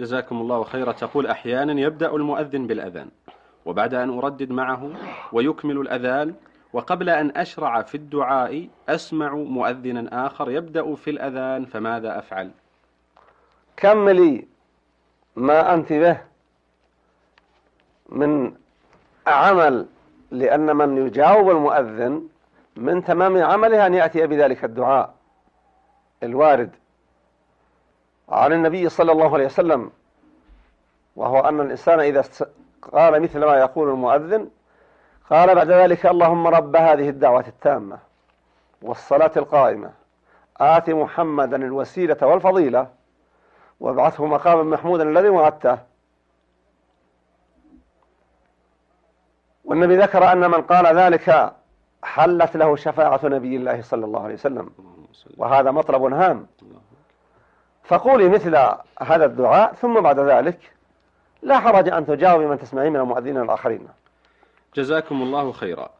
جزاكم الله خيرا. تقول: أحيانا يبدأ المؤذن بالأذان، وبعد أن أردد معه ويكمل الأذان، وقبل أن أشرع في الدعاء أسمع مؤذنا آخر يبدأ في الأذان، فماذا أفعل؟ كملي ما أنت به من عمل، لأن من يجاوب المؤذن من تمام عمله أن يأتي بذلك الدعاء الوارد عن النبي صلى الله عليه وسلم، وهو أن الإنسان إذا قال مثل ما يقول المؤذن قال بعد ذلك: اللهم رب هذه الدعوة التامة والصلاة القائمة آت محمدا الوسيلة والفضيلة وابعثه مقاما محمودا الذي وعدته. والنبي ذكر أن من قال ذلك حلت له شفاعة نبي الله صلى الله عليه وسلم، وهذا مطلب هام. فقولي مثل هذا الدعاء، ثم بعد ذلك لا حرج أن تجاوبي من تسمعين من المؤذنين الآخرين. جزاكم الله خيرا.